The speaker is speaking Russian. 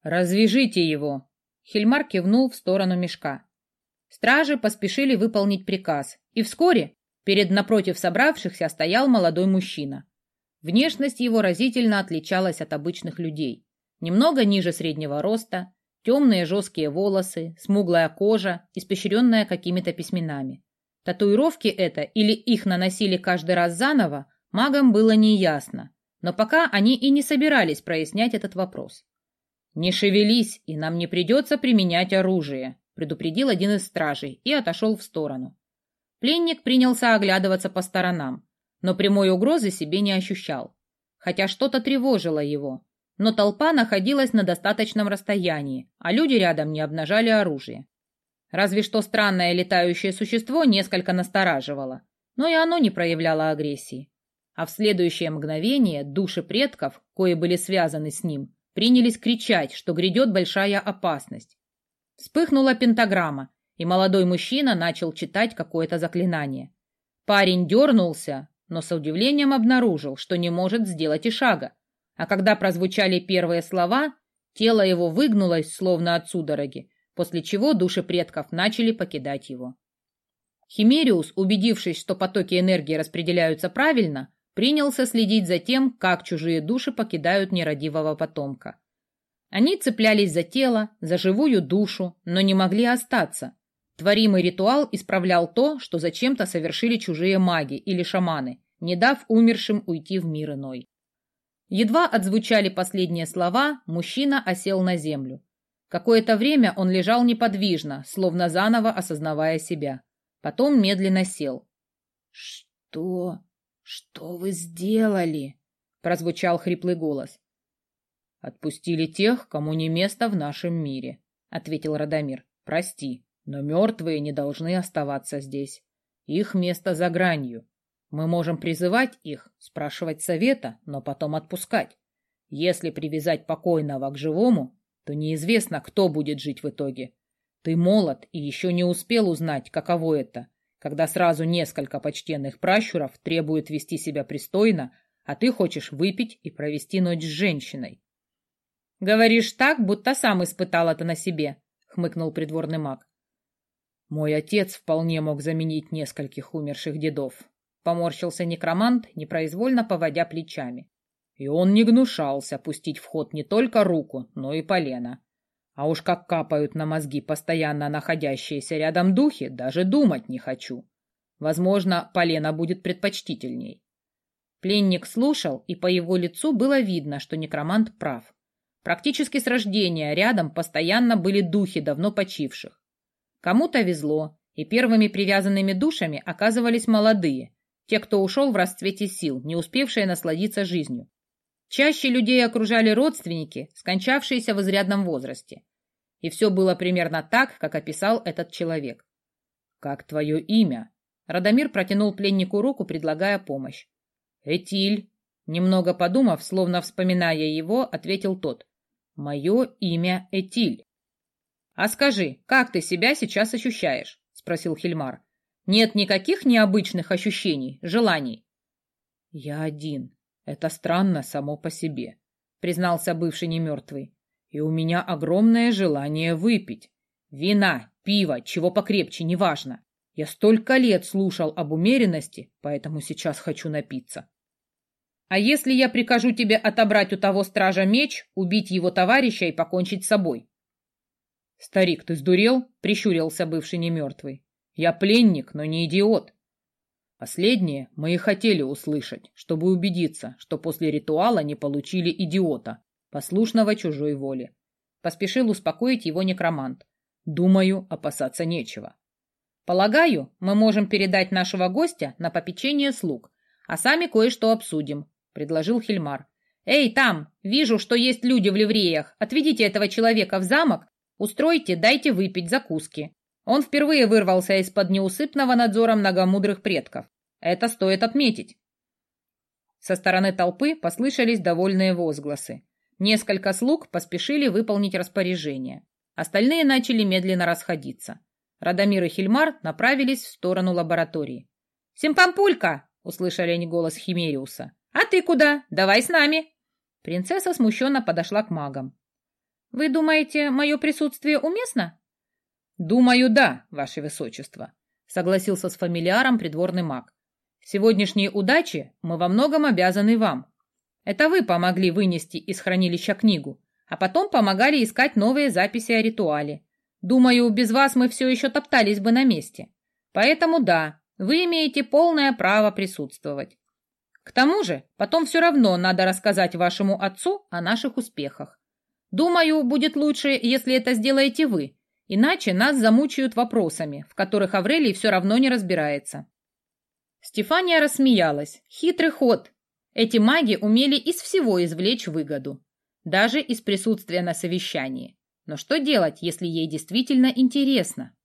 «Развяжите его!» Хильмар кивнул в сторону мешка. Стражи поспешили выполнить приказ, и вскоре перед напротив собравшихся стоял молодой мужчина. Внешность его разительно отличалась от обычных людей. Немного ниже среднего роста, темные жесткие волосы, смуглая кожа, испещренная какими-то письменами. Татуировки это или их наносили каждый раз заново, магам было неясно, но пока они и не собирались прояснять этот вопрос. «Не шевелись, и нам не придется применять оружие», предупредил один из стражей и отошел в сторону. Пленник принялся оглядываться по сторонам, но прямой угрозы себе не ощущал. Хотя что-то тревожило его, но толпа находилась на достаточном расстоянии, а люди рядом не обнажали оружие. Разве что странное летающее существо несколько настораживало, но и оно не проявляло агрессии. А в следующее мгновение души предков, кои были связаны с ним, принялись кричать, что грядет большая опасность. Вспыхнула пентаграмма, и молодой мужчина начал читать какое-то заклинание. Парень дернулся, но с удивлением обнаружил, что не может сделать и шага. А когда прозвучали первые слова, тело его выгнулось, словно от судороги, после чего души предков начали покидать его. Химериус, убедившись, что потоки энергии распределяются правильно, принялся следить за тем, как чужие души покидают нерадивого потомка. Они цеплялись за тело, за живую душу, но не могли остаться. Творимый ритуал исправлял то, что зачем-то совершили чужие маги или шаманы, не дав умершим уйти в мир иной. Едва отзвучали последние слова, мужчина осел на землю. Какое-то время он лежал неподвижно, словно заново осознавая себя. Потом медленно сел. «Что вы сделали?» — прозвучал хриплый голос. «Отпустили тех, кому не место в нашем мире», — ответил Радомир. «Прости, но мертвые не должны оставаться здесь. Их место за гранью. Мы можем призывать их, спрашивать совета, но потом отпускать. Если привязать покойного к живому, то неизвестно, кто будет жить в итоге. Ты молод и еще не успел узнать, каково это, когда сразу несколько почтенных пращуров требуют вести себя пристойно, а ты хочешь выпить и провести ночь с женщиной». «Говоришь так, будто сам испытал это на себе», — хмыкнул придворный маг. «Мой отец вполне мог заменить нескольких умерших дедов», — поморщился некромант, непроизвольно поводя плечами. «И он не гнушался пустить в ход не только руку, но и полено. А уж как капают на мозги постоянно находящиеся рядом духи, даже думать не хочу. Возможно, полено будет предпочтительней». Пленник слушал, и по его лицу было видно, что некромант прав. Практически с рождения рядом постоянно были духи давно почивших. Кому-то везло, и первыми привязанными душами оказывались молодые, те, кто ушел в расцвете сил, не успевшие насладиться жизнью. Чаще людей окружали родственники, скончавшиеся в изрядном возрасте. И все было примерно так, как описал этот человек. «Как твое имя?» Радомир протянул пленнику руку, предлагая помощь. «Этиль», немного подумав, словно вспоминая его, ответил тот. «Мое имя Этиль». «А скажи, как ты себя сейчас ощущаешь?» — спросил Хильмар. «Нет никаких необычных ощущений, желаний?» «Я один. Это странно само по себе», — признался бывший немертвый. «И у меня огромное желание выпить. Вина, пиво, чего покрепче, неважно. Я столько лет слушал об умеренности, поэтому сейчас хочу напиться». «А если я прикажу тебе отобрать у того стража меч, убить его товарища и покончить с собой?» «Старик, ты сдурел?» — прищурился бывший немертвый. «Я пленник, но не идиот». Последнее мы и хотели услышать, чтобы убедиться, что после ритуала не получили идиота, послушного чужой воле. Поспешил успокоить его некромант. Думаю, опасаться нечего. «Полагаю, мы можем передать нашего гостя на попечение слуг, а сами кое-что обсудим», — предложил Хильмар. «Эй, там, вижу, что есть люди в ливреях. Отведите этого человека в замок, устройте, дайте выпить закуски. Он впервые вырвался из-под неусыпного надзора многомудрых предков. Это стоит отметить». Со стороны толпы послышались довольные возгласы. Несколько слуг поспешили выполнить распоряжение. Остальные начали медленно расходиться. Радомир и Хильмар направились в сторону лаборатории. «Симпампулька!» — услышали они голос Химериуса. «А ты куда? Давай с нами!» Принцесса смущенно подошла к магам. Вы думаете, мое присутствие уместно? Думаю, да, ваше высочество, согласился с фамильяром придворный маг. Сегодняшние удачи мы во многом обязаны вам. Это вы помогли вынести из хранилища книгу, а потом помогали искать новые записи о ритуале. Думаю, без вас мы все еще топтались бы на месте. Поэтому да, вы имеете полное право присутствовать. К тому же, потом все равно надо рассказать вашему отцу о наших успехах. Думаю, будет лучше, если это сделаете вы, иначе нас замучают вопросами, в которых Аврелий все равно не разбирается. Стефания рассмеялась. Хитрый ход. Эти маги умели из всего извлечь выгоду, даже из присутствия на совещании. Но что делать, если ей действительно интересно?